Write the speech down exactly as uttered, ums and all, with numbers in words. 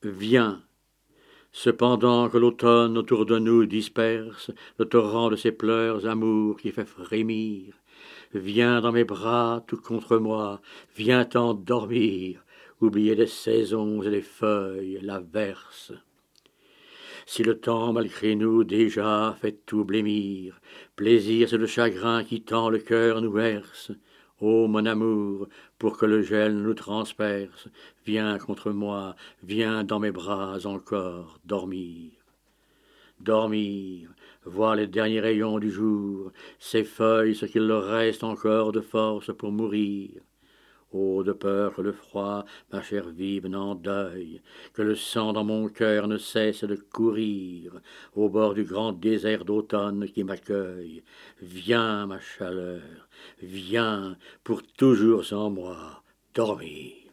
Viens, cependant que l'automne autour de nous disperse le torrent de ses pleurs, amour qui fait frémir. Viens dans mes bras tout contre moi, viens t'endormir, oublier les saisons et les feuilles, l'averse. Si le temps malgré nous déjà fait tout blêmir, plaisir c'est le chagrin qui tend le cœur nous herse. Ô mon amour, pour que le gel nous transperce, viens contre moi, viens dans mes bras encore dormir. Dormir, voir les derniers rayons du jour, ces feuilles, ce qu'il leur reste encore de force pour mourir. Oh, de peur que le froid, ma chair vive, n'endeuille, que le sang dans mon cœur ne cesse de courir, au bord du grand désert d'automne qui m'accueille. Viens, ma chaleur, viens, pour toujours en moi, dormir.